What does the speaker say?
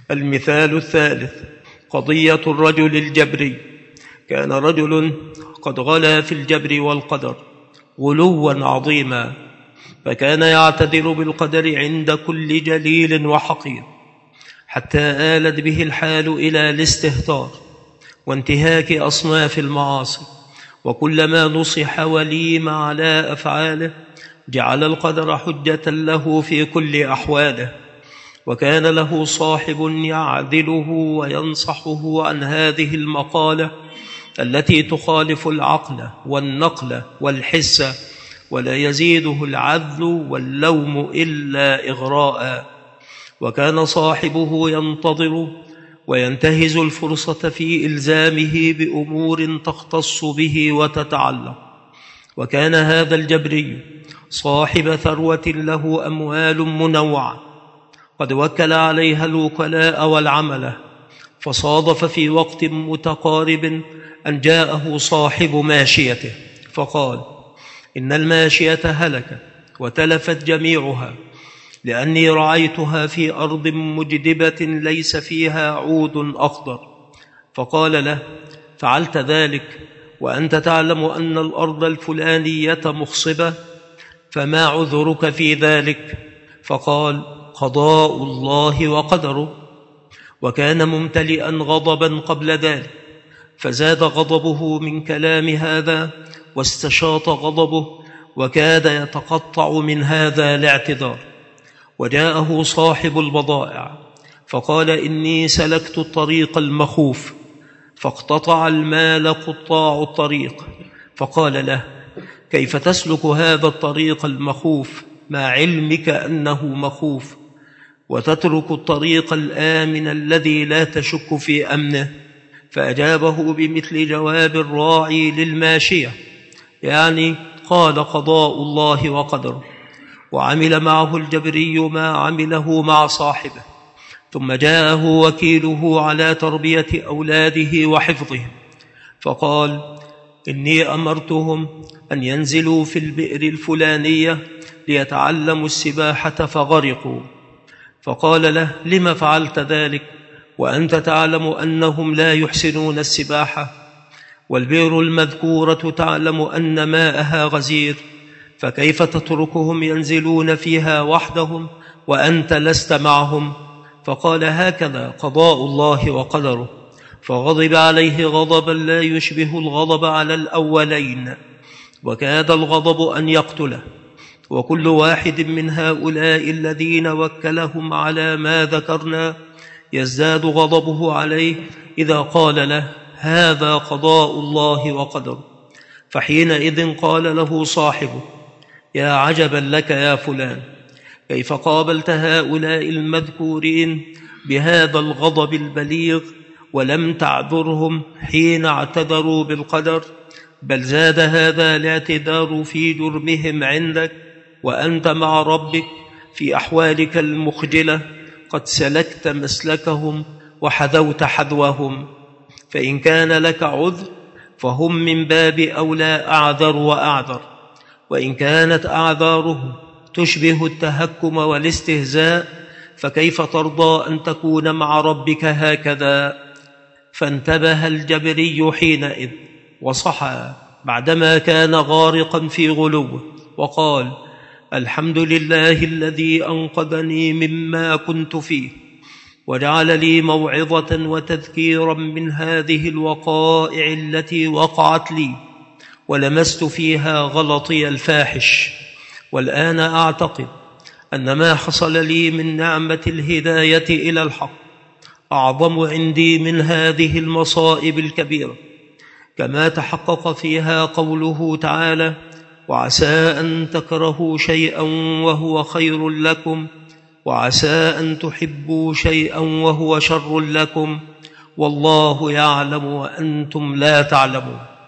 المثال الثالث: قضية الرجل الجبري. كان رجل قد غلا في الجبر والقدر غلوا عظيما، فكان يعتذر بالقدر عند كل جليل وحقير، حتى آلت به الحال إلى الاستهتار وانتهاك أصناف المعاصي. وكلما نصح وليم على أفعاله جعل القدر حجة له في كل أحواله. وكان له صاحب يعدله وينصحه عن هذه المقالة التي تخالف العقل والنقل والحس، ولا يزيده العذل واللوم إلا إغراء. وكان صاحبه ينتظر وينتهز الفرصة في إلزامه بأمور تختص به وتتعلق. وكان هذا الجبري صاحب ثروة له أموال منوعة، قد وكل عليها الوكلاء والعملة، فصادف في وقت متقارب أن جاءه صاحب ماشيته فقال: إن الماشية هلكت وتلفت جميعها، لأني رعيتها في أرض مجدبة ليس فيها عود أخضر. فقال له: فعلت ذلك وأنت تعلم أن الأرض الفلانية مخصبة، فما عذرك في ذلك؟ فقال: قضاء الله وقدره. وكان ممتلئا غضبا قبل ذلك، فزاد غضبه من كلام هذا واستشاط غضبه، وكاد يتقطع من هذا الاعتذار. وجاءه صاحب البضائع فقال: إني سلكت الطريق المخوف. فاقتطع المال قطاع الطريق، فقال له: كيف تسلك هذا الطريق المخوف مع علمك أنه مخوف، وتترك الطريق الآمن الذي لا تشك في أمنه؟ فأجابه بمثل جواب الراعي للماشية، يعني قال: قضاء الله وقدره. وعمل معه الجبري ما عمله مع صاحبه، ثم جاءه وكيله على تربية أولاده وحفظهم، فقال: إني أمرتهم أن ينزلوا في البئر الفلانية ليتعلموا السباحة فغرقوا. فقال له: لما فعلت ذلك وأنت تعلم أنهم لا يحسنون السباحة؟ والبئر المذكورة تعلم أن ماءها غزير، فكيف تتركهم ينزلون فيها وحدهم وأنت لست معهم؟ فقال: هكذا قضاء الله وقدره. فغضب عليه غضبا لا يشبه الغضب على الأولين، وكاد الغضب أن يقتله. وكل واحد من هؤلاء الذين وكلهم على ما ذكرنا يزداد غضبه عليه إذا قال له: هذا قضاء الله وقدره. فحينئذ قال له صاحبه: يا عجبا لك يا فلان، كيف قابلت هؤلاء المذكورين بهذا الغضب البليغ ولم تعذرهم حين اعتذروا بالقدر، بل زاد هذا الاعتذار في جرمهم عندك، وأنت مع ربك في أحوالك المخجلة قد سلكت مسلكهم وحذوت حذوهم. فإن كان لك عذر فهم من باب أولى أعذر وأعذر، وإن كانت أعذارهم تشبه التهكم والاستهزاء فكيف ترضى أن تكون مع ربك هكذا؟ فانتبه الجبري حينئذ وصحى بعدما كان غارقا في غلوه، وقال: الحمد لله الذي أنقذني مما كنت فيه، وجعل لي موعظة وتذكيرا من هذه الوقائع التي وقعت لي ولمست فيها غلطي الفاحش. والآن أعتقد أن ما حصل لي من نعمة الهداية إلى الحق أعظم عندي من هذه المصائب الكبيرة، كما تحقق فيها قوله تعالى: وعسى أن تكرهوا شيئا وهو خير لكم، وعسى أن تحبوا شيئا وهو شر لكم، والله يعلم وأنتم لا تعلمون.